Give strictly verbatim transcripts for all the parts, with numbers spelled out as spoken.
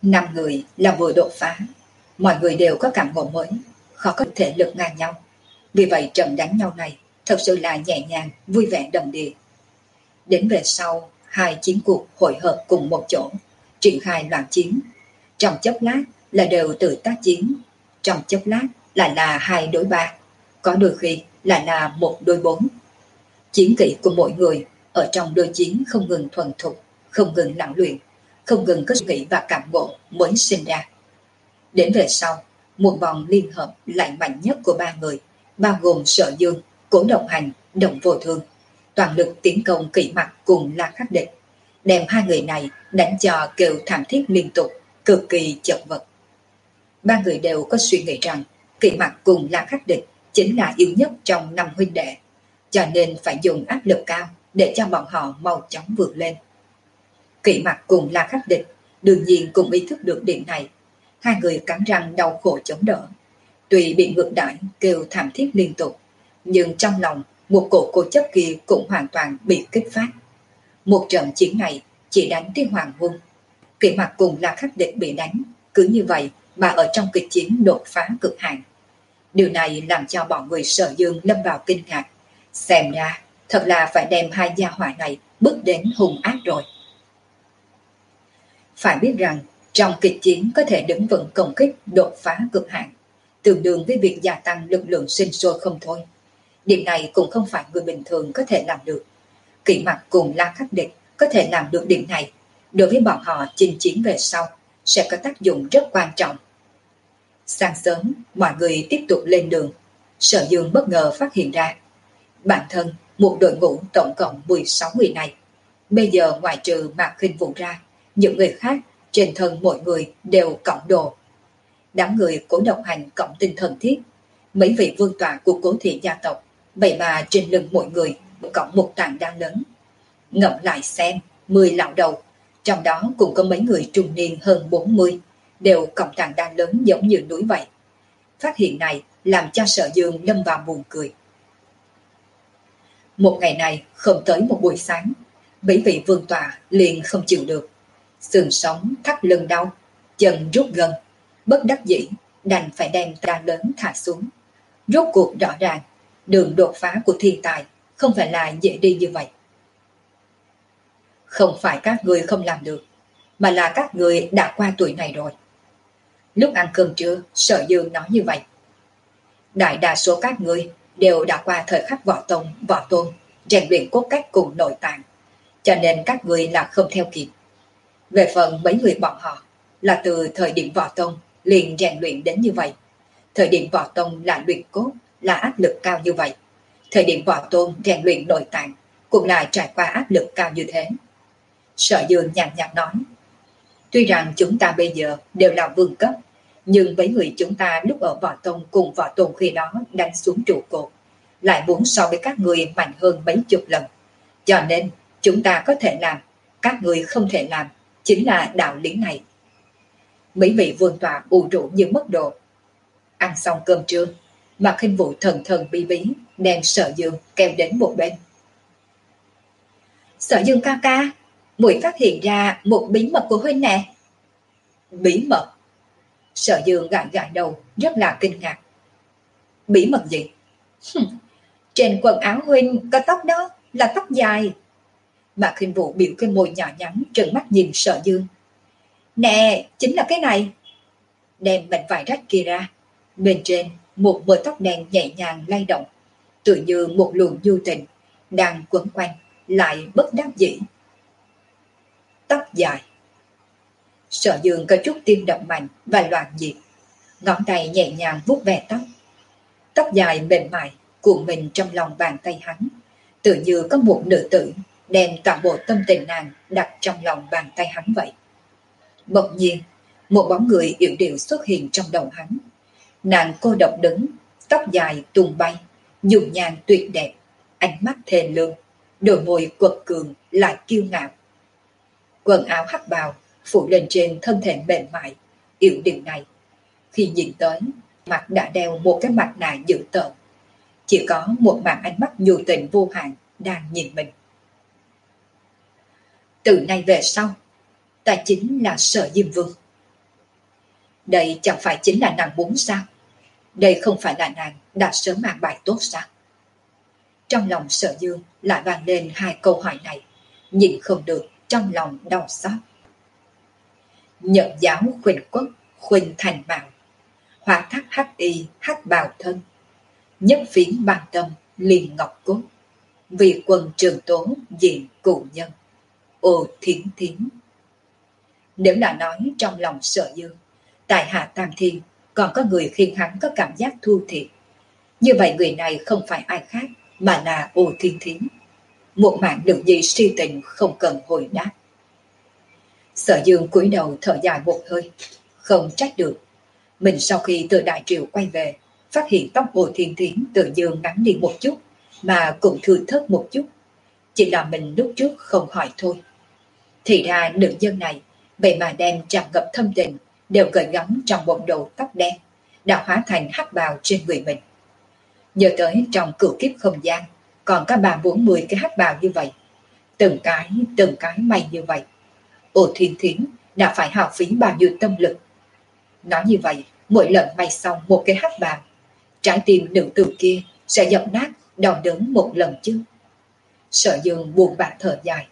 Năm người là vừa đột phá, mọi người đều có cảm ngộ mới, khó có thể lực ngang nhau. Vì vậy trận đánh nhau này thật sự là nhẹ nhàng, vui vẻ đầm đìa. Đến về sau, hai chiến cuộc hội hợp cùng một chỗ, triển khai loạn chiến. Trong chốc lát là đều tự tác chiến, trong chốc lát lại là hai đối ba, có đôi khi lại là một đôi bốn. Chiến kỹ của mỗi người ở trong đôi chiến không ngừng thuần thục, không ngừng lặng luyện, không ngừng có suy nghĩ và cảm ngộ mới sinh ra. Đến về sau, một vòng liên hợp lại mạnh nhất của ba người, bao gồm Sở Dương, Cố Độc Hành, Động Vô Thương, toàn lực tiến công Kỷ Mặc cùng La Khắc Địch, đem hai người này đánh cho kêu thảm thiết liên tục, cực kỳ chật vật. Ba người đều có suy nghĩ rằng Kỷ Mặc cùng La Khắc Địch chính là yếu nhất trong năm huynh đệ, cho nên phải dùng áp lực cao để cho bọn họ mau chóng vượt lên. Kỷ Mặc cùng La Khắc Địch đương nhiên cũng ý thức được điểm này, hai người cắn răng đau khổ chống đỡ. Tuy bị ngược đãi kêu thảm thiết liên tục, nhưng trong lòng một cổ cố chấp kia cũng hoàn toàn bị kích phát. Một trận chiến này chỉ đánh tới hoàng hôn, Kỷ Mặc cùng La Khắc Địch bị đánh, cứ như vậy mà ở trong kịch chiến đột phá cực hạn. Điều này làm cho bọn người Sở Dương lâm vào kinh ngạc, xem ra thật là phải đem hai gia hỏa này bước đến hung ác rồi. Phải biết rằng trong kịch chiến có thể đứng vững công kích đột phá cực hạn, tương đương với việc gia tăng lực lượng sinh sôi không thôi. Điểm này cũng không phải người bình thường có thể làm được. Kỷ Mặc cùng La Khắc Địch có thể làm được điểm này, đối với bọn họ chinh chiến về sau sẽ có tác dụng rất quan trọng. Sáng sớm, mọi người tiếp tục lên đường. Sở Dương bất ngờ phát hiện ra bản thân một đội ngũ tổng cộng mười sáu người này, bây giờ ngoài trừ Mạc Khinh Vũ ra, những người khác trên thân mỗi người đều cộng đồ. Đám người Cố Độc Hành cộng tinh thần thiết, mấy vị vương tọa của Cố thị gia tộc, vậy mà trên lưng mỗi người cộng một tảng đá lớn. Ngẫm lại xem, mười lão đầu, trong đó cũng có mấy người trung niên hơn bốn mươi, đều cộng tảng đá lớn giống như núi vậy. Phát hiện này làm cho Sở Dương lâm vào buồn cười. Một ngày này không tới một buổi sáng, mấy vị vương tọa liền không chịu được, xương sống thắt lưng đau, chân rút gân, bất đắc dĩ đành phải đem đá lớn thả xuống. Rốt cuộc rõ ràng đường đột phá của thiên tài không phải là dễ đi như vậy. Không phải các người không làm được, mà là các người đã qua tuổi này rồi. Lúc ăn cơm trưa, Sở Dương nói như vậy. Đại đa số các người đều đã qua thời khắc võ tông, võ tôn, rèn luyện cốt cách cùng nội tạng, cho nên các người là không theo kịp. Về phần mấy người bọn họ là từ thời điểm võ tông liền rèn luyện đến như vậy. Thời điểm võ tông là luyện cốt, là áp lực cao như vậy. Thời điểm võ tôn rèn luyện nội tạng cũng là trải qua áp lực cao như thế. Sở Dương nhàn nhạt nói, tuy rằng chúng ta bây giờ đều là vương cấp, nhưng mấy người chúng ta lúc ở võ tông cùng võ tôn khi đó đánh xuống trụ cột, lại muốn so với các người mạnh hơn mấy chục lần. Cho nên chúng ta có thể làm, các người không thể làm, chính là đạo lý này. Mấy vị vương tọa ù rũ như mất độ. Ăn xong cơm trưa, Mạc Khinh Vũ thần thần bí bí đem Sở Dương kéo đến một bên. Sở Dương ca ca, muội phát hiện ra một bí mật của huynh nè. Bí mật? Sở Dương gãi gãi đầu, rất là kinh ngạc. Bí mật gì? Trên quần áo huynh có tóc đó, là tóc dài. Mạc Khinh Vũ biểu cái môi nhỏ nhắn trợn mắt nhìn Sở Dương. Nè, chính là cái này. Đem mảnh vải rách kia ra, bên trên một mớ tóc đen nhẹ nhàng lay động, tự như một luồng nhu tình đang quấn quanh, lại bất đắc dĩ. Tóc dài. Sở Dương có chút tim đập mạnh và loạn nhịp, ngón tay nhẹ nhàng vuốt ve tóc. Tóc dài mềm mại cuộn mình trong lòng bàn tay hắn, tự như có một nữ tử đem toàn bộ tâm tình nàng đặt trong lòng bàn tay hắn vậy. Bỗng nhiên, một bóng người yểu điệu xuất hiện trong đầu hắn. Nàng cô độc đứng, tóc dài tung bay, dùng nhan tuyệt đẹp, ánh mắt thề lương, đôi môi quật cường lại kiêu ngạo. Quần áo hắc bào phủ lên trên thân thể mềm mại, yểu điệu này. Khi nhìn tới, mặt đã đeo một cái mặt nạ dữ tợn, chỉ có một màn ánh mắt nhu tình vô hạn đang nhìn mình. Từ nay về sau, ta chính là Sở Diêm Vương. Đây chẳng phải chính là nàng muốn sao? Đây không phải là nàng đã sớm mang bài tốt sao? Trong lòng Sở Dương lại vang lên hai câu hỏi này, nhìn không được trong lòng đau xót. Nhận giáo khuynh quốc, khuynh thành mạo, hóa thác hắc y hắc bào thân, nhất phiến bàn tâm liền ngọc cốt, vì quân trường tố diện cụ nhân, ô thiến thiến. Nếu là nói trong lòng Sở Dương, tại hạ Tam Thiên còn có người khiến hắn có cảm giác thu thiệt, như vậy người này không phải ai khác mà là ô thiến thiến, một mạng được gì si tình không cần hồi đáp. Sở Dương cúi đầu thở dài một hơi, không trách được. Mình sau khi từ Đại Triều quay về, phát hiện tóc Ô Thiên Thiến tự dương ngắn đi một chút, mà cũng thưa thớt một chút. Chỉ là mình lúc trước không hỏi thôi. Thì ra nữ nhân này, vậy mà đem tràn ngập thâm tình, đều gợi gắm trong bộ đồ tóc đen, đã hóa thành hắc bào trên người mình. Nhớ tới trong cửu kiếp không gian, còn có ba bốn mươi cái hắc bào như vậy. Từng cái, từng cái may như vậy. Ô Thiên Thiến đã phải hao phí bao nhiêu tâm lực. Nói như vậy, mỗi lần may xong một cái hắc bào, trái tim nữ tử kia sẽ dập nát, đau đớn một lần chứ. Sở Dương buồn bã thở dài.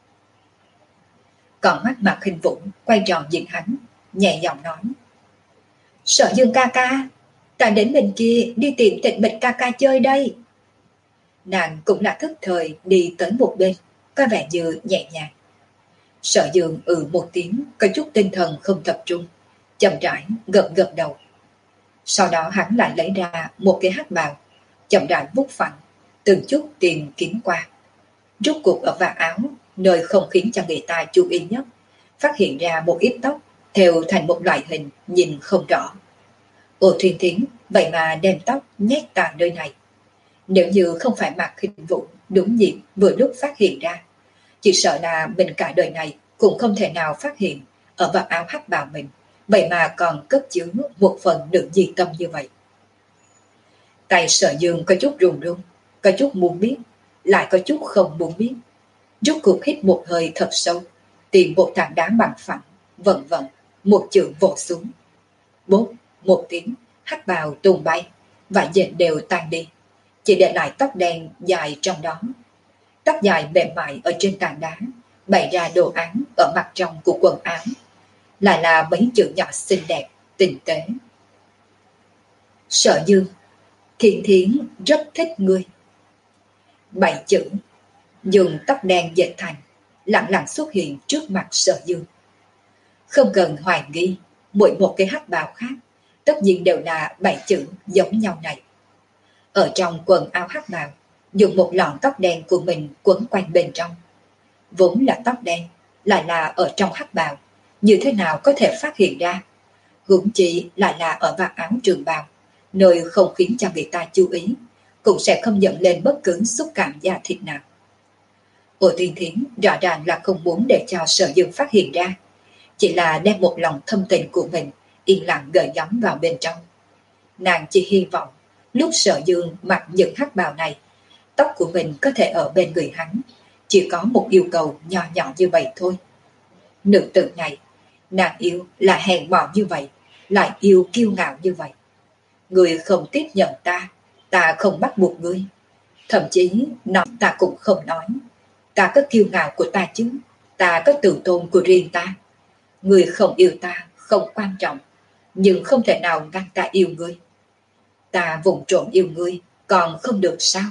Còn mắt Mạc Khinh Vũ quay tròn nhìn hắn, nhẹ giọng nói: Sở Dương ca ca, ta đến bên kia đi tìm Tịnh Mịch ca ca chơi đây. Nàng cũng là thức thời đi tới một bên, có vẻ như nhẹ nhàng. Sở Dương ừ một tiếng, có chút tinh thần không tập trung, chậm rãi gật gật đầu. Sau đó hắn lại lấy ra một cái hắc bào, chậm rãi vuốt phẳng, từng chút tìm kiếm qua. Rốt cuộc ở vạt áo, nơi không khiến cho người ta chú ý nhất, phát hiện ra một ít tóc theo thành một loại hình nhìn không rõ. Ô Thiên Thiến vậy mà đem tóc nhét tại nơi này. Nếu như không phải Mạc Khinh Vũ đúng dịp vừa lúc phát hiện ra, chỉ sợ là mình cả đời này cũng không thể nào phát hiện ở vạt áo hắc bào mình vậy mà còn cất chứa một phần nữ nhi tâm như vậy. Tay Sở Dương có chút run run, có chút muốn biết, lại có chút không muốn biết. Rốt cuộc hít một hơi thật sâu, tìm một tảng đá bằng phẳng, vần vần một chữ vỗ xuống. Bốp một tiếng, hắc bào tung bay, vải dệt đều tan đi, chỉ để lại tóc đen dài trong đó. Tóc dài mềm mại ở trên tảng đá, bày ra đồ án ở mặt trong của quần áo, lại là mấy chữ nhỏ xinh đẹp, tinh tế. Sở Dương, Thiên Thiến rất thích ngươi. Bảy chữ, dùng tóc đen dệt thành, lặng lặng xuất hiện trước mặt Sở Dương. Không cần hoài nghi, mỗi một cái hắc bào khác, tất nhiên đều là bảy chữ giống nhau này. Ở trong quần áo hắc bào, dùng một lọn tóc đen của mình quấn quanh bên trong. Vốn là tóc đen, lại là ở trong hắc bào, như thế nào có thể phát hiện ra? Huống chi lại là ở vạt áo trường bào, nơi không khiến cho người ta chú ý, cũng sẽ không nhận lên bất cứ xúc cảm da thịt nào. Ô Thiên Thiến rõ ràng là không muốn để cho Sở Dương phát hiện ra, chỉ là đem một lòng thâm tình của mình yên lặng gửi gắm vào bên trong. Nàng chỉ hy vọng lúc Sở Dương mặc những hắc bào này, tóc của mình có thể ở bên người hắn, chỉ có một yêu cầu nhỏ nhỏ như vậy thôi. Nữ tử này, nàng yêu là hèn mọn như vậy, lại yêu kiêu ngạo như vậy. Người không tiếp nhận ta, ta không bắt buộc ngươi. Thậm chí nói ta cũng không nói. Ta có kiêu ngạo của ta chứ, ta có tự tôn của riêng ta. Người không yêu ta không quan trọng, nhưng không thể nào ngăn ta yêu ngươi. Ta vùng trộm yêu ngươi còn không được sao?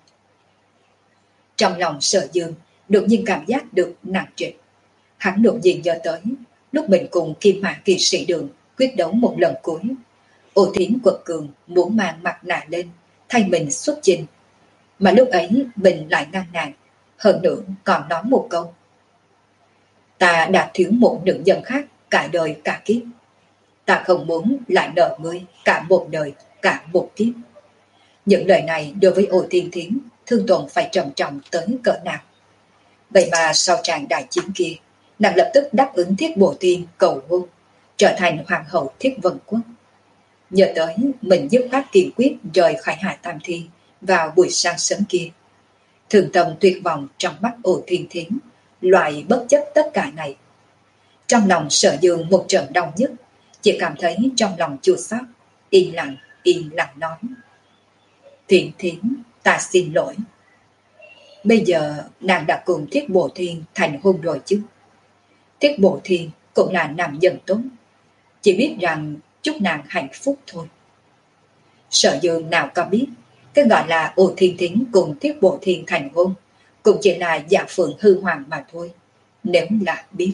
Trong lòng Sở Dương đột nhiên cảm giác được nặng trịch. Hắn đột nhiên nhớ tới lúc mình cùng Kim Mã Kỳ Sĩ Đường quyết đấu một lần cuối, Ô Thiến quật cường muốn mang mặt nạ lên thay mình xuất chinh, mà lúc ấy mình lại ngăn nàng, hơn nữa còn nói một câu: ta đã thiếu một nữ nhân khác cả đời cả kiếp, ta không muốn lại nợ ngươi cả một đời cả một kiếp. Những lời này đối với Ô Thiên Thiến thương tổn phải trầm trọng tới cỡ nào. Vậy mà sau tràng đại chiến kia, nàng lập tức đáp ứng Thiết Bổ Tiên cầu hôn, trở thành hoàng hậu Thiết Vân Quốc. Nhớ tới mình dứt khoát kiên quyết rời khỏi Hải Tam Thiên vào buổi sáng sớm kia, thường tâm tuyệt vọng trong mắt Ô Thiên Thiến, loại bất chấp tất cả này. Trong lòng Sở Dương một trận đau nhức, chỉ cảm thấy trong lòng chua xót, im lặng, im lặng nói: Thiến Thiến, ta xin lỗi. Bây giờ nàng đã cùng Thiết Bộ Thiên thành hôn rồi chứ. Thiết Bộ Thiên cũng là nam dân tốt, chỉ biết rằng chúc nàng hạnh phúc thôi. Sở Dương nào có biết, cái gọi là Ô Thiên Thiến cùng Thiết Bộ Thiên thành hôn cũng chỉ là giả phượng hư hoàng mà thôi, nếu là biết.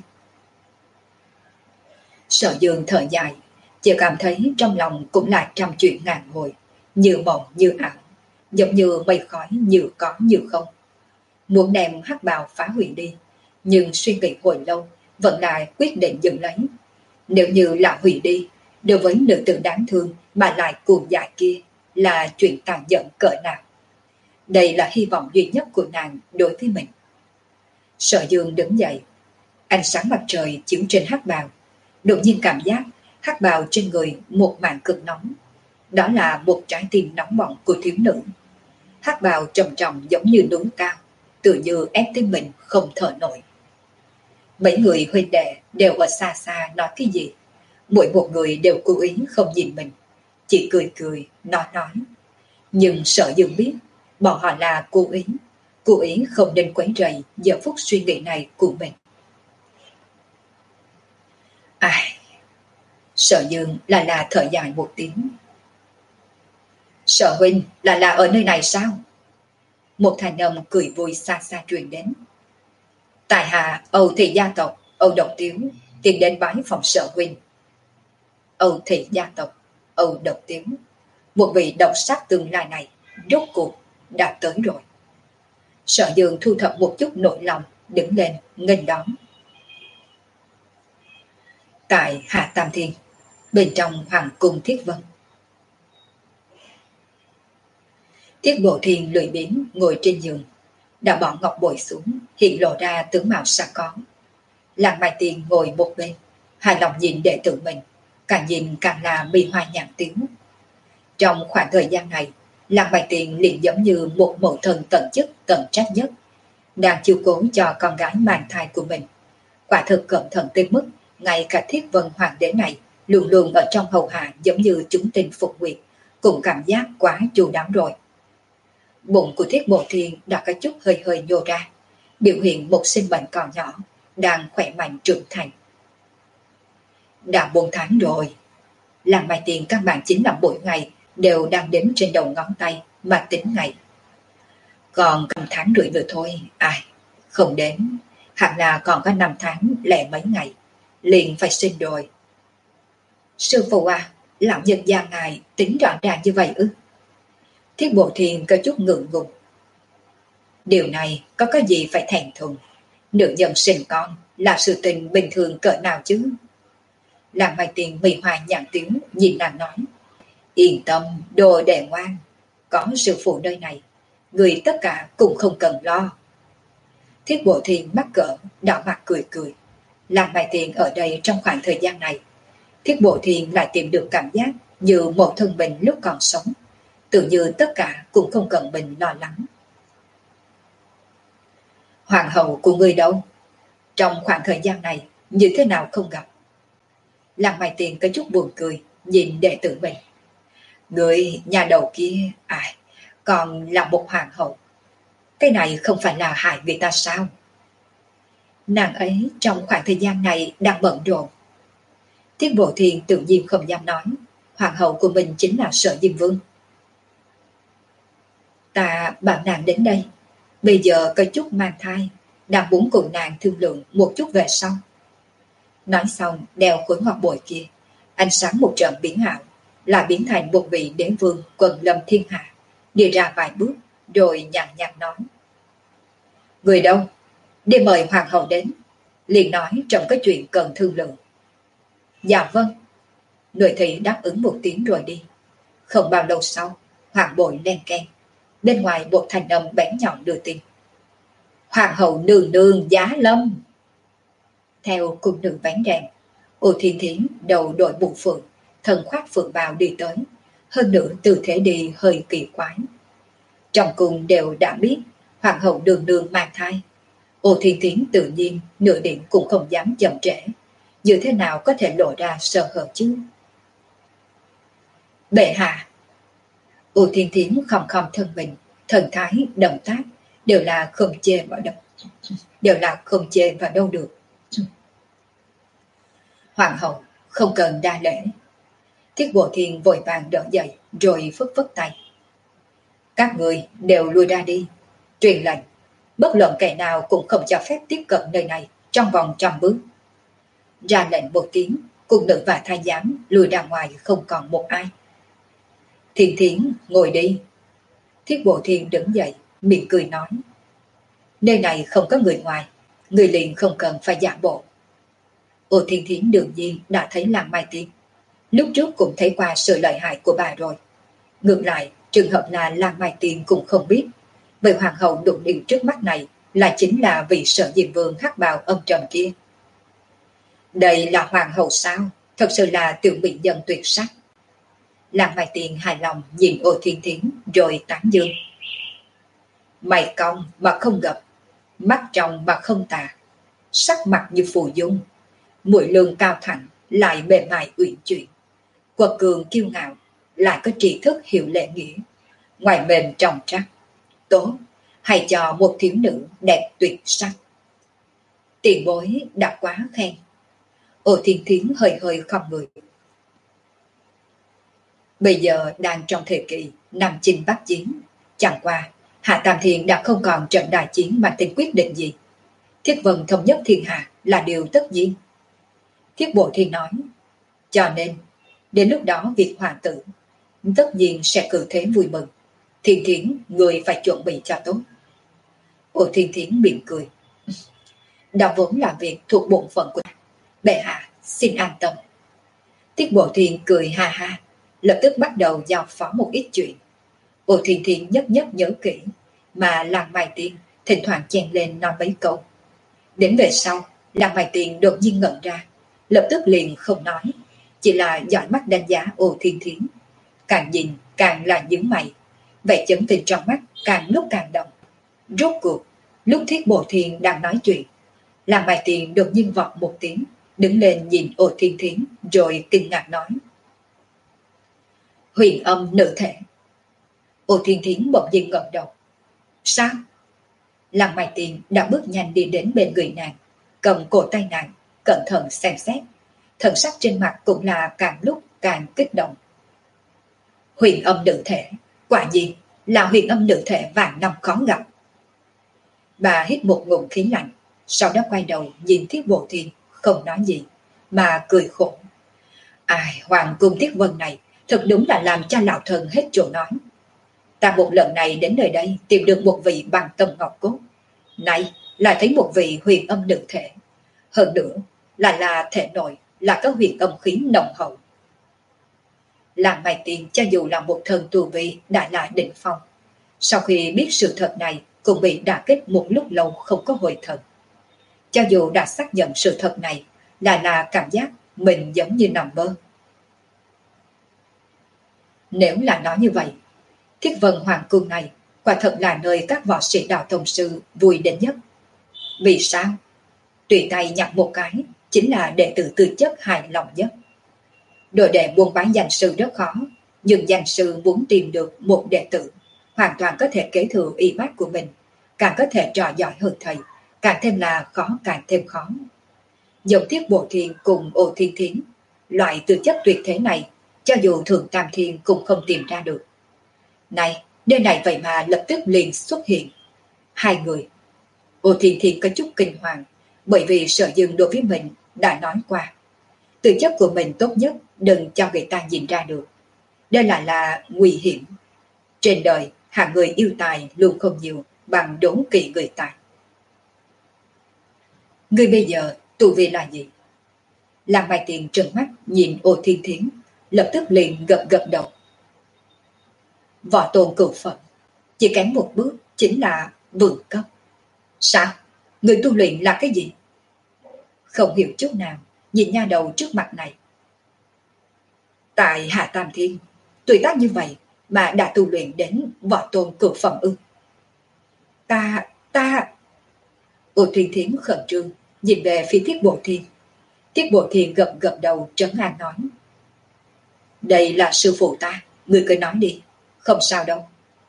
Sở Dương thở dài, chỉ cảm thấy trong lòng cũng là trăm chuyện ngàn hồi, như mộng như ảo, giống như mây khói như có như không. Muốn đem hắc bào phá hủy đi, nhưng suy nghĩ hồi lâu vẫn là quyết định dừng lấy. Nếu như là hủy đi, đối với nữ tử đáng thương mà lại cuồng dại kia là chuyện tàn nhẫn cỡ nào. Đây là hy vọng duy nhất của nàng đối với mình. Sở Dương đứng dậy, ánh sáng mặt trời chiếu trên hắc bào, đột nhiên cảm giác hắc bào trên người một mảng cực nóng. Đó là một trái tim nóng bỏng của thiếu nữ. Hắc bào trầm trọng giống như núi cao, tự như ép tim mình không thở nổi. Mấy người huynh đệ đều ở xa xa nói cái gì, mỗi một người đều cố ý không nhìn mình, chỉ cười cười nói nói. Nhưng Sở Dương biết bọn họ là cố ý, cố ý không nên quấy rầy giờ phút suy nghĩ này của mình. Ai? Sở Dương là là thở dài một tiếng. Sở huynh là là ở nơi này sao? Một thanh âm cười vui xa xa truyền đến. Tại hạ Âu Thị gia tộc Âu Độc Tiếu tiến đến bái phòng Sở huynh. Âu Thị gia tộc Âu Độc Tiếu, một vị độc sắc tương lai này rốt cuộc đã tới rồi. Sở Dương thu thập một chút nội lòng, đứng lên nghênh đón. Tại Hạ Tam Thiên, bên trong hoàng cung Thiết Vân, Thiết Bộ Thiên lười biếng ngồi trên giường, đã bỏ ngọc bội xuống, hiện lộ ra tướng mạo sáng có. Làng Mai Tiền ngồi một bên, hài lòng nhìn đệ tử mình, càng nhìn càng là mi hoa nhãn tiếng. Trong khoảng thời gian này, Làng Mai Tiền liền giống như một mẫu thân tận chức tận trách nhất, đang chiếu cố cho con gái mang thai của mình. Quả thực cẩn thận tới mức ngay cả Thiết Vân hoàng đế này luôn luôn ở trong hầu hạ giống như chúng tinh phục nguyệt, cũng cảm giác quá chu đáo rồi. Bụng của Thiết Bộ Thiên đã có chút hơi hơi nhô ra, biểu hiện một sinh mệnh còn nhỏ đang khỏe mạnh trưởng thành. Đã bốn tháng rồi, Làng Mai Tiền các bạn chính là mỗi ngày đều đang đếm trên đầu ngón tay mà tính ngày. Còn năm tháng rưỡi nữa thôi, ai không đến, hẳn là còn có năm tháng lẻ mấy ngày, liền phải sinh rồi. Sư phụ à, lão nhân gia ngài tính rõ ràng như vậy ư? Thiết Bộ Thiên có chút ngượng ngùng. Điều này có cái gì phải thẹn thùng, nữ nhân sinh con là sự tình bình thường cỡ nào chứ? Làng Mai Tiền mì hoa nhãn tiếng nhìn nàng nói. Yên tâm, đồ đệ ngoan, có sư phụ nơi này, người tất cả cũng không cần lo. Thiết Bộ Thiên mắc cỡ, đỏ mặt cười cười. Làng Mai Tiền ở đây trong khoảng thời gian này, Thiết Bộ Thiên lại tìm được cảm giác như một thân mình lúc còn sống, tự như tất cả cũng không cần mình lo lắng. Hoàng hậu của người đâu? Trong khoảng thời gian này như thế nào không gặp? Làng Mai Tiền có chút buồn cười nhìn đệ tử mình. Người nhà đầu kia, ai, còn là một hoàng hậu. Cái này không phải là hại người ta sao? Nàng ấy trong khoảng thời gian này đang bận rộn. Thiết Bộ Thiên tự nhiên không dám nói hoàng hậu của mình chính là Sở Diêm Vương. Ta bảo nàng đến đây, bây giờ có chút mang thai, đang muốn cùng nàng thương lượng một chút về sau. Nói xong đeo khối ngọc bội kia, ánh sáng một trận biến ảo, là biến thành một vị đế vương quần lâm thiên hạ, đi ra vài bước rồi nhàn nhạt nói. Người đâu? Đi mời hoàng hậu đến, liền nói trong cái chuyện cần thương lượng. Dạ vâng. Người thị đáp ứng một tiếng rồi đi. Không bao lâu sau, hoàng bội len keng, bên ngoài một thanh âm bén nhọn đưa tin. Hoàng hậu nương nương giá lâm. Theo cung nữ vén rèm, Ô Thiên Thiến đầu đội mũ phượng, thân khoác phượng bào đi tới, hơn nữa tư thế đi hơi kỳ quái. Trong cung đều đã biết hoàng hậu đường đường mang thai. Ô Thiên Thiến tự nhiên nửa điểm cũng không dám chậm trễ, như thế nào có thể lộ ra sơ hở chứ? Bệ hạ. U Thiên Thiến khom khom thân mình, thần thái, động tác đều là không chê vào đâu, đều là không chê vào đâu được. Hoàng hậu không cần đa lễ. Thiết Bộ Thiên vội vàng đỡ dậy rồi phất phất tay. Các người đều lui ra đi, truyền lệnh, bất luận kẻ nào cũng không cho phép tiếp cận nơi này trong vòng trăm bước. Ra lệnh một tiếng, cung nữ và thái giám lùi ra ngoài không còn một ai. Thiên Thiến ngồi đi. Thiết Bộ Thiên đứng dậy, miệng cười nói. Nơi này không có người ngoài, người liền không cần phải giả bộ. Ô Thiên Thiến đương nhiên đã thấy Lăng Mai Tiên. Lúc trước cũng thấy qua sự lợi hại của bà rồi. Ngược lại, trường hợp là Lăng Mai Tiên cũng không biết. Vậy hoàng hậu đụng điệu trước mắt này là chính là vị Sở Diêm Vương hắc bào âm trầm kia. Đây là hoàng hậu sao? Thật sự là tiểu mỹ nhân tuyệt sắc. Lăng Mai Tiên hài lòng nhìn Ô Thiên Thiến rồi tán dương. Mày cong mà không gập, mắt trong mà không tà, sắc mặt như phù dung, mũi lương cao thẳng lại mềm mại uyển chuyển, quật cường kiêu ngạo lại có tri thức hiểu lễ nghĩa, ngoài mềm trong trắc, tốt hay cho một thiếu nữ đẹp tuyệt sắc. Tiền bối đã quá khen. Ô Thiên Thiến hơi hơi không người. Bây giờ đang trong thời kỳ Nam Chinh Bắc Chiến, chẳng qua Hạ Tam Thiên đã không còn trận đại chiến mang tính quyết định gì. Thiết Vân thống nhất thiên hạ là điều tất nhiên. Thiết Bộ Thiên nói, cho nên đến lúc đó việc hoàng tử tất nhiên sẽ cử thế vui mừng. Thiên Thiến người phải chuẩn bị cho tốt. Ô Thiên Thiến mỉm cười. Đó vốn là việc thuộc bổn phận của bệ hạ, xin an tâm. Thiết Bộ Thiên cười ha ha, lập tức bắt đầu giao phó một ít chuyện. Ô Thiên Thiến nhất nhất nhớ kỹ, mà Lăng Mai Tiên thỉnh thoảng chen lên nói mấy câu. Đến về sau, Lăng Mai Tiên đột nhiên ngẩn ra, lập tức liền không nói, chỉ là dõi mắt đánh giá Ô Thiên Thiến. Càng nhìn càng là nhướng mày, vẻ chấn tình trong mắt càng lúc càng động. Rốt cuộc, lúc Thiết Bộ Thiên đang nói chuyện, Lăng Mai Tiên đột nhiên vọt một tiếng, đứng lên nhìn Ô Thiên Thiến rồi kinh ngạc nói. Huyền âm nữ thể. Ô Thiên Thiến bỗng nhiên ngẩng đầu. Sao? Lăng Mai Tiên đã bước nhanh đi đến bên người nàng, cầm cổ tay nàng, cẩn thận xem xét. Thần sắc trên mặt cũng là càng lúc càng kích động. Huyền âm nữ thể, quả nhiên là huyền âm nữ thể vạn năm khó gặp. Bà hít một ngụm khí lạnh, sau đó quay đầu nhìn Thiết Bộ Thiên, không nói gì, mà cười khổ. Ai, hoàng cung Thiết Vân này thật đúng là làm cho lão thần hết chỗ nói. Ta một lần này đến nơi đây tìm được một vị bằng tâm ngọc cốt, nay lại thấy một vị huyền âm nữ thể, hơn nữa là là thể nội là có huyền âm khí nồng hậu. Lăng Mai Tiên cho dù là một thần tu vi đã là đỉnh phong, sau khi biết sự thật này cũng bị đả kích một lúc lâu không có hồi thần. Cho dù đã xác nhận sự thật này, là là cảm giác mình giống như nằm mơ. Nếu là nói như vậy, Thiết Vân Hoàng cung này quả thật là nơi các võ sĩ đạo tông sư vui đến nhất. Vì sao? Tùy tay nhặt một cái chính là đệ tử tư chất hài lòng nhất. Đồ đệ buôn bán danh sư rất khó, nhưng danh sư muốn tìm được một đệ tử hoàn toàn có thể kế thừa y bát của mình, càng có thể trò giỏi hơn thầy, càng thêm là khó càng thêm khó. Giống Thiết Bộ Thiên cùng Ô Thiên Thiến, loại tư chất tuyệt thế này, cho dù Thượng Tam Thiên cũng không tìm ra được. Này, nơi này vậy mà lập tức liền xuất hiện hai người. Ô Thiên Thiên có chút kinh hoàng, bởi vì Sở Dương đối với mình đã nói qua, tư chất của mình tốt nhất đừng cho người ta nhìn ra được. Đây lại là nguy hiểm. Trên đời, hạng người yêu tài luôn không nhiều bằng đốn kỵ người tài. Người bây giờ tu vi là gì? Lăng Mai Tiên trừng mắt nhìn Ô Thiên Thiến, lập tức liền gật gật đầu. Võ tôn cửu Phật, chỉ kém một bước chính là vượng cấp. Sao? Người tu luyện là cái gì? Không hiểu chút nào, nhìn nha đầu trước mặt này. Tại Hạ Tam Thiên, tuổi tác như vậy mà đã tu luyện đến võ tôn cửu phẩm ư? Ta, ta... Ô Thiên Thiến khẩn trương nhìn về phía Thiết Bộ Thiên. Tiết Bộ Thiên gật gật đầu trấn an nói. Đây là sư phụ ta, người cứ nói đi, không sao đâu.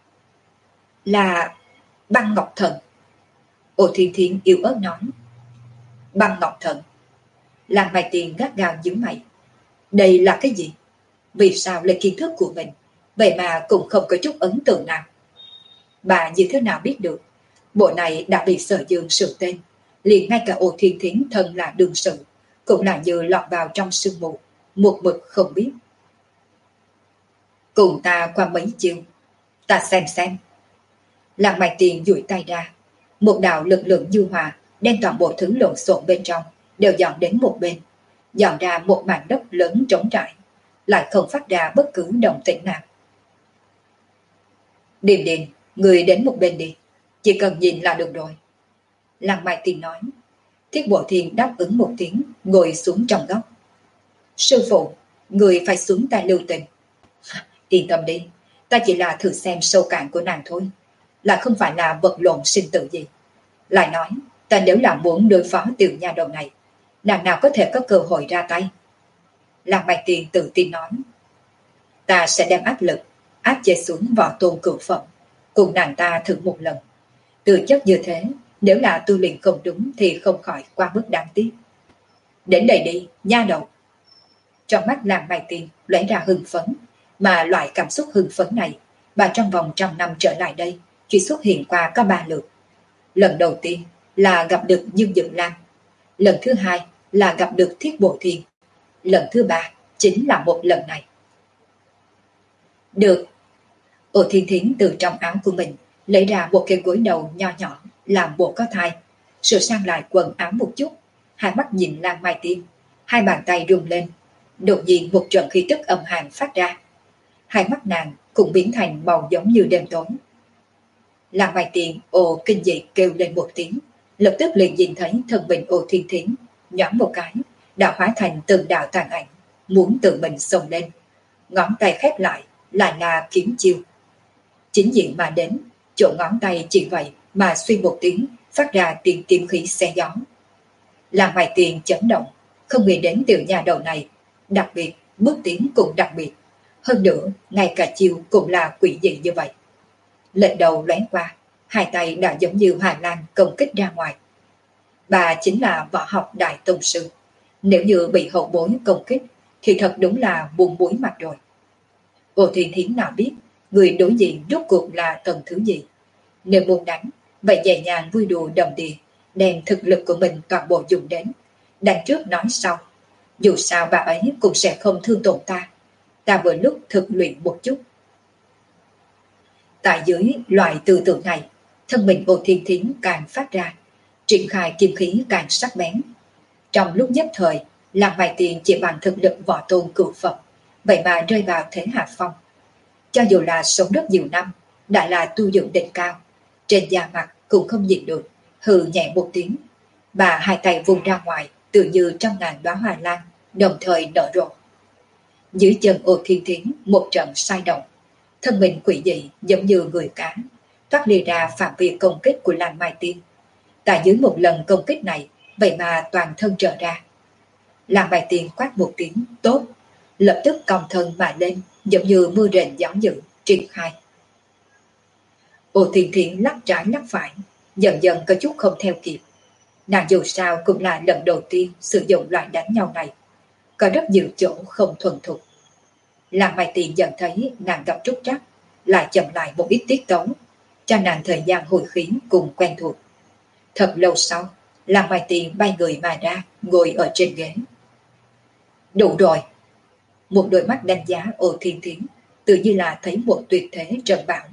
Là Băng Ngọc Thần. Ô Thiên Thiến yếu ớt nói. Băng Ngọc Thần. Làng Mai Tiền gắt gao nhíu mày. Đây là cái gì? Vì sao lấy kiến thức của mình, vậy mà cũng không có chút ấn tượng nào? Bà như thế nào biết được? Bộ này đã bị Sở Dương sửa tên, liền ngay cả Ô Thiên Thiến thân là đương sự, cũng là như lọt vào trong sương mù, một mực không biết. Cùng ta qua mấy chiều, ta xem xem. Làng Mai Tiền duỗi tay ra, một đạo lực lượng du hòa đem toàn bộ thứ lộn xộn bên trong đều dọn đến một bên, dọn ra một mảnh đất lớn trống trải, lại không phát ra bất cứ động tĩnh nào. Điềm Điềm, người đến một bên đi, chỉ cần nhìn là được rồi. Làng Mai Tiền nói. Thiết Bộ Thiên đáp ứng một tiếng, ngồi xuống trong góc. Sư phụ, người phải xuống tay lưu tình. Yên tâm đi, ta chỉ là thử xem sâu cạn của nàng thôi, là không phải là vật lộn sinh tử gì. Lại nói, ta nếu là muốn đối phó tiểu nha đầu này, nàng nào có thể có cơ hội ra tay. Làng Mai Tiền tự tin nói. Ta sẽ đem áp lực áp chế xuống võ tôn cửu phẩm, cùng nàng ta thử một lần. Từ chất như thế, nếu là tu luyện không đúng thì không khỏi qua mức đáng tiếc. Đến đây đi, nha đầu. Trong mắt Làng Mai Tiền lóe ra hưng phấn, mà loại cảm xúc hưng phấn này, bà trong vòng trăm năm trở lại đây chỉ xuất hiện qua có ba lượt. Lần đầu tiên là gặp được Dương Dực Lan, lần thứ hai là gặp được Thiết Bộ Thiên, lần thứ ba chính là một lần này. Được. Ô Thiên Thiến từ trong áo của mình lấy ra một cái gối đầu nho nhỏ làm bộ có thai, sửa sang lại quần áo một chút, hai mắt nhìn Làng Mai Tiên, hai bàn tay rung lên, đột nhiên một trận khí tức âm hàn phát ra. Hai mắt nàng cũng biến thành màu giống như đêm tối. Làng Mai Tiên ồ kinh dị kêu lên một tiếng, lập tức liền nhìn thấy thân mình Ô Thiên Thiến nhoáng một cái, đã hóa thành từng đạo tàn ảnh, muốn tự mình xông lên. Ngón tay khép lại, lại là kiếm chiêu. Chính diện mà đến, chỗ ngón tay chỉ vậy mà suy một tiếng, phát ra tiếng kiếm khí xé gió. Làng Mai Tiền chấn động, không nghĩ đến tiểu nhà đầu này, đặc biệt, bước tiến cũng đặc biệt. Hơn nữa, ngay cả chiêu cũng là quỷ dị như vậy. Lệnh đầu lóe qua, hai tay đã giống như Hà Lan công kích ra ngoài. Bà chính là võ học đại tông sư. Nếu như bị hậu bối công kích, thì thật đúng là buồn mũi mặt rồi. Ô Thiên Thiến nào biết, người đối diện rốt cuộc là tầng thứ gì. Nếu muốn đánh, vậy nhẹ nhàng vui đùa đồng địa, đem thực lực của mình toàn bộ dùng đến. Đánh trước nói sau. Dù sao bà ấy cũng sẽ không thương tổn ta. Ta vừa lúc thực luyện một chút. Tại dưới loại tư tưởng này, thân mình Ô Thiên Thiến càng phát ra, triển khai kim khí càng sắc bén. Trong lúc nhất thời, Làng Mai Tiền chỉ bằng thực lực võ tôn cửu phẩm, vậy mà rơi vào thế hạ phong. Cho dù là sống rất nhiều năm, đã là tu dưỡng đỉnh cao, trên da mặt cũng không nhịn được, hừ nhẹ một tiếng. Bà hai tay vùng ra ngoài, tự như trong ngàn đóa hoa lan, đồng thời nở rộ. Dưới chân Ô Thiên Thiến một trận sai động, thân mình quỷ dị giống như người cá, thoát ly ra phạm vi công kích của Làng Mai Tiên. Tại dưới một lần công kích này, vậy mà toàn thân trở ra. Làng Mai Tiên quát một tiếng tốt, lập tức cong thân mà lên, giống như mưa rền gió dữ, triển khai. Ô Thiên Thiến lắc trái lắc phải, dần dần có chút không theo kịp. Nàng dù sao cũng là lần đầu tiên sử dụng loại đánh nhau này, có rất nhiều chỗ không thuần thục. Làng Mai Tiền dần thấy nàng gặp trúc trắc, lại chậm lại một ít tiết tấu, cho nàng thời gian hồi khí cùng quen thuộc. Thật lâu sau, Làng Mai Tiền bay người mà ra, ngồi ở trên ghế. Đủ rồi. Một đôi mắt đánh giá Ô Thiên Thiến, tự như là thấy một tuyệt thế trần bảo.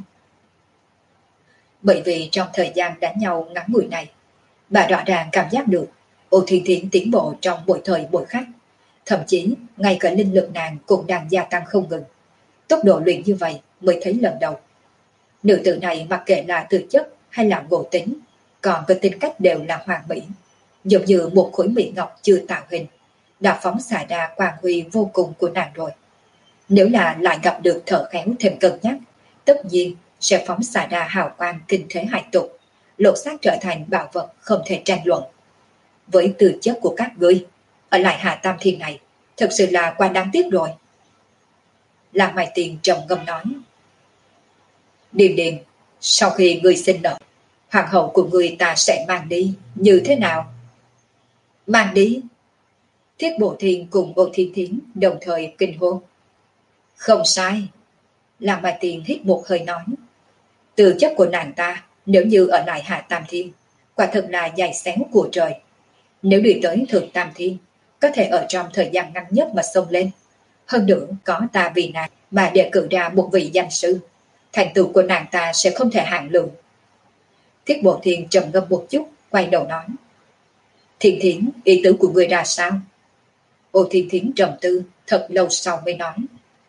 Bởi vì trong thời gian đánh nhau ngắn ngủi này, bà rõ ràng cảm giác được Ô Thiên Thiến tiến bộ trong mỗi thời mỗi khắc. Thậm chí, ngay cả linh lực nàng cũng đang gia tăng không ngừng. Tốc độ luyện như vậy mới thấy lần đầu. Nữ tử này mặc kệ là tư chất hay là ngộ tính, còn có tính cách đều là hoàn mỹ, giống như một khối mỹ ngọc chưa tạo hình, đã phóng xạ ra quang huy vô cùng của nàng rồi. Nếu là lại gặp được thợ khéo thêm cân nhắc, tất nhiên sẽ phóng xạ ra hào quang kinh thế hải tục, lột xác trở thành bảo vật không thể tranh luận. Với tư chất của các ngươi, ở lại Hạ Tam Thiên này thật sự là quá đáng tiếc rồi. Lạc Mai Tiền trầm ngâm nói. Điềm điềm, sau khi ngươi sinh nở, hoàng hậu của ngươi ta sẽ mang đi, như thế nào? Mang đi? Thiết Bộ Thiên cùng Ô Thiên Thiến đồng thời kinh hô. Không sai. Lạc Mai Tiền hít một hơi nói. Tư chất của nàng ta nếu như ở lại Hạ Tam Thiên, quả thật là dài xéo của trời. Nếu đi tới Thượng Tam Thiên, có thể ở trong thời gian ngắn nhất mà xông lên. Hơn nữa có ta vì nàng mà đề cử ra một vị danh sư, thành tựu của nàng ta sẽ không thể hạn lượng. Thiết Bộ Thiên trầm ngâm một chút, quay đầu nói. Thiên Thiến, ý tứ của người ra sao? Ô Thiên Thiến trầm tư, thật lâu sau mới nói.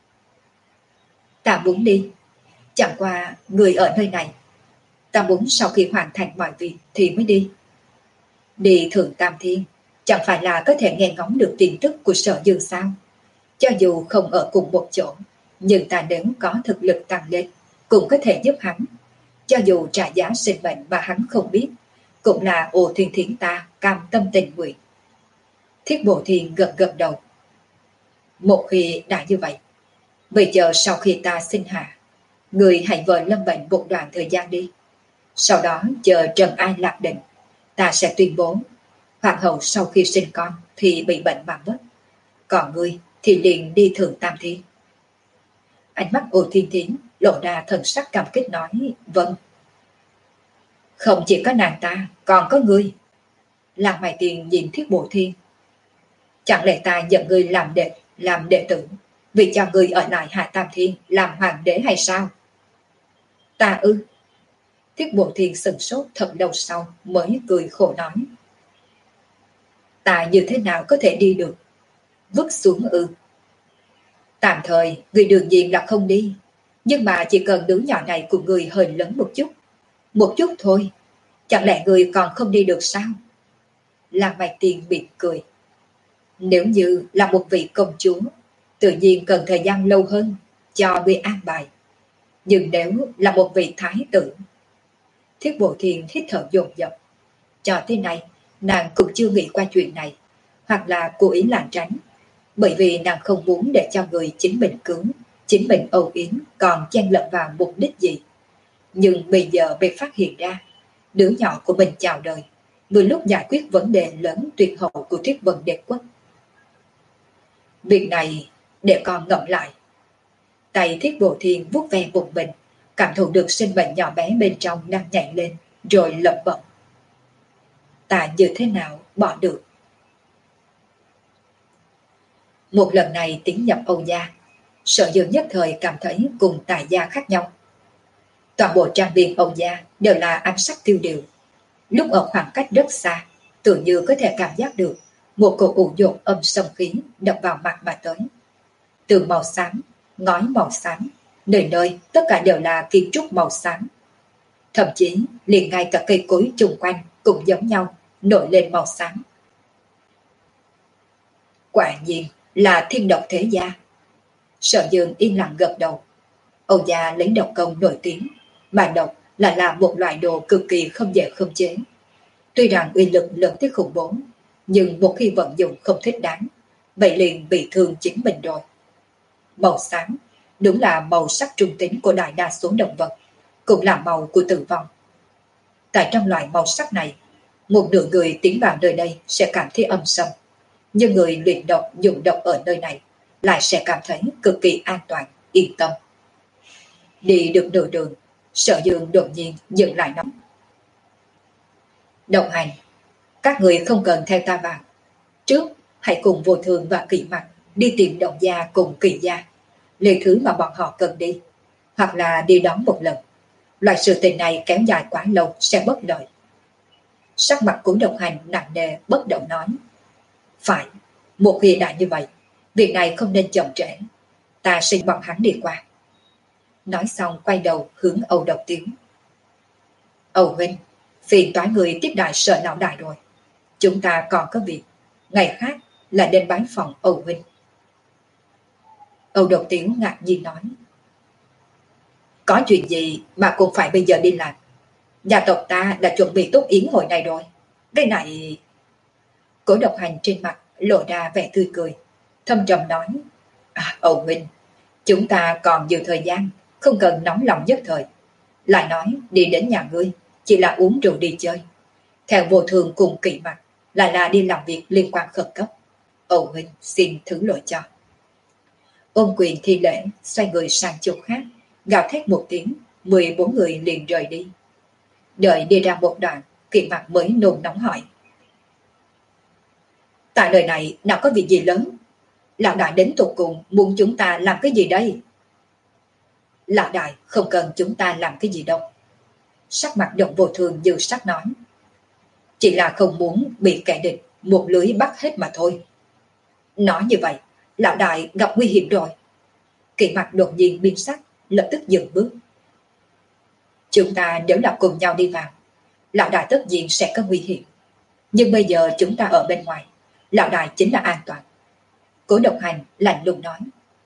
Ta muốn đi, chẳng qua người ở nơi này. Ta muốn sau khi hoàn thành mọi việc thì mới đi. Đi Thượng Tam Thiên, chẳng phải là có thể nghe ngóng được tin tức của Sở Dương sao? Cho dù không ở cùng một chỗ, nhưng ta nếu có thực lực tăng lên, cũng có thể giúp hắn. Cho dù trả giá sinh mệnh mà hắn không biết, cũng là Ô Thiên Thiến ta cam tâm tình nguyện. Thiết Bộ Thiên gật gật đầu. Một khi đã như vậy, bây giờ sau khi ta sinh hạ, người hãy vợ lâm bệnh một đoạn thời gian đi. Sau đó chờ trần ai lạc định, ta sẽ tuyên bố hoàng hậu sau khi sinh con thì bị bệnh mà mất. Còn ngươi thì liền đi Thượng Tam Thiên. Ánh mắt Ô Thiên Thiến lộ ra thần sắc cảm kích nói. Vâng. Không chỉ có nàng ta, còn có ngươi. Lạc Mai Tiền nhìn Thiết Bộ Thiên. Chẳng lẽ ta nhận ngươi làm đệ, làm đệ tử, vì cho ngươi ở lại Hạ Tam Thiên làm hoàng đế hay sao? Ta ư? Thiết Bộ Thiên sừng sốt thật lâu sau mới cười khổ nói. Ta như thế nào có thể đi được? Vứt xuống ư? Tạm thời, người đương nhiên là không đi. Nhưng mà chỉ cần đứa nhỏ này của người hơi lớn một chút. Một chút thôi. Chẳng lẽ người còn không đi được sao? Lạc Mai Tiền bịt cười. Nếu như là một vị công chúa, tự nhiên cần thời gian lâu hơn cho người an bài. Nhưng nếu là một vị thái tử. Thiết Bộ Thiên hít thở dồn dập. Cho tới nay, nàng cũng chưa nghĩ qua chuyện này, hoặc là cố ý lảng tránh, bởi vì nàng không muốn để cho người chính mình cứu, chính mình âu yếm còn chen lẫn vào mục đích gì. Nhưng bây giờ bị phát hiện ra, đứa nhỏ của mình chào đời, vừa lúc giải quyết vấn đề lớn tuyệt hậu của Thiết Vân Đế Quốc. Việc này để con ngẫm lại. Tay Thiết Bộ Thiên vuốt ve bụng mình, cảm thụ được sinh mệnh nhỏ bé bên trong đang nhảy lên, rồi lẩm bẩm. Ta như thế nào bỏ được? Một lần này tiến nhập Âu gia, Sở Dương nhất thời cảm thấy cùng Tài gia khác nhau. Toàn bộ trang viên Âu gia đều là ánh sắc tiêu điều. Lúc ở khoảng cách rất xa, tự như có thể cảm giác được một cổ ủ dột âm sông khí đập vào mặt mà tới. Tường màu xám, ngói màu xám, nơi nơi tất cả đều là kiến trúc màu xám. Thậm chí liền ngay cả cây cối chung quanh cũng giống nhau, nổi lên màu xám. Quả nhiên là thiên độc thế gia. Sở Dương yên lặng gật đầu. Âu gia lấy độc công nổi tiếng, mà độc là là một loại đồ cực kỳ không dễ khống chế. Tuy rằng uy lực lớn tới khủng bố, nhưng một khi vận dụng không thích đáng, vậy liền bị thương chính mình rồi. Màu xám đúng là màu sắc trung tính của đại đa số động vật, cũng là màu của tử vong. Tại trong loại màu sắc này, một nửa người tiến vào nơi đây sẽ cảm thấy âm sầm, nhưng người luyện độc dùng độc ở nơi này lại sẽ cảm thấy cực kỳ an toàn, yên tâm. Đi được nửa đường, Sở Dương đột nhiên dừng lại nói. Đồng hành, các người không cần theo ta vào. Trước, hãy cùng Vô Thường và Kỳ Mặc đi tìm Đồng gia cùng Kỳ gia, lấy thứ mà bọn họ cần đi, hoặc là đi đón một lần. Loại sự tình này kéo dài quá lâu sẽ bất lợi. Sắc mặt của Đồng Hành nặng nề bất động nói. Phải, một khi đã như vậy, việc này không nên chậm trễ. Ta xin bọn hắn đi qua. Nói xong quay đầu hướng Âu Độc Tiếu. Âu huynh, phiền toái người tiếp đại Sở lão đại rồi. Chúng ta còn có việc, ngày khác là đến bái phòng Âu huynh. Âu Độc Tiếu ngạc nhiên nói. Có chuyện gì mà cũng phải bây giờ đi làm? Nhà tộc ta đã chuẩn bị tốt yến hội này rồi. Cái này... Cố Độc Hành trên mặt lộ ra vẻ tươi cười, thâm trầm nói: à, Âu huynh, chúng ta còn nhiều thời gian, không cần nóng lòng nhất thời. Lại nói đi đến nhà ngươi chỉ là uống rượu đi chơi, theo vô thường cùng Kỵ Mặt lại là đi làm việc liên quan khẩn cấp. Âu huynh xin thứ lỗi cho. Ôn Quyền thi lễ, xoay người sang chỗ khác, gào thét một tiếng, mười bốn người liền rời đi. Đợi đi ra một đoạn, Kỵ Mặt mới nôn nóng hỏi: tại nơi này nào có việc gì lớn? Lão đại đến tột cùng muốn chúng ta làm cái gì đây? Lão đại không cần chúng ta làm cái gì đâu. Sắc mặt Động Vô Thường như sắc nói: chỉ là không muốn bị kẻ địch một lưới bắt hết mà thôi. Nói như vậy, lão đại gặp nguy hiểm rồi. Kỵ Mặt đột nhiên biến sắc, lập tức dừng bước. Chúng ta nếu là cùng nhau đi vào, lão đại tất nhiên sẽ có nguy hiểm. Nhưng bây giờ chúng ta ở bên ngoài, lão đại chính là an toàn. Cố Độc Hành lạnh lùng nói: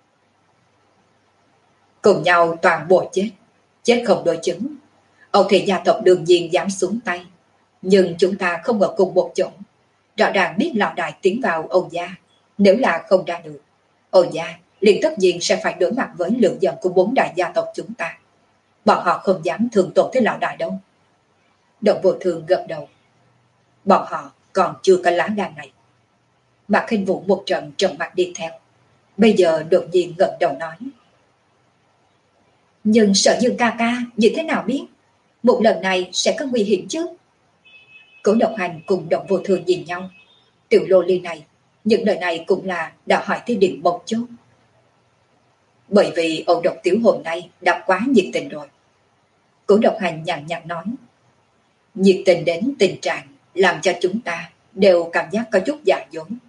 cùng nhau toàn bộ chết, chết không đối chứng. Âu Thị gia tộc đương nhiên dám xuống tay, nhưng chúng ta không ở cùng một chỗ. Rõ ràng biết lão đại tiến vào Âu gia, nếu là không ra được, Âu gia liền tất nhiên sẽ phải đối mặt với lượng giận của bốn đại gia tộc chúng ta. Bọn họ không dám thường tổn tới lão đại đâu. Động Vô Thường gật đầu. Bọn họ còn chưa có lá gan này. Mạc Khinh Vũ một trận trầm mặt đi theo, bây giờ đột nhiên ngẩng đầu nói: nhưng Sở Dương ca ca như thế nào biết một lần này sẽ có nguy hiểm chứ? Cố Độc Hành cùng Động Vô Thường nhìn nhau. Tiểu lô ly này, những lời này cũng là đã hỏi tới điểm một chút. Bởi vì Âu Độc Tiểu hôm nay đã quá nhiệt tình rồi. Cố Độc Hành nhàn nhạt nói: nhiệt tình đến tình trạng làm cho chúng ta đều cảm giác có chút giả dối.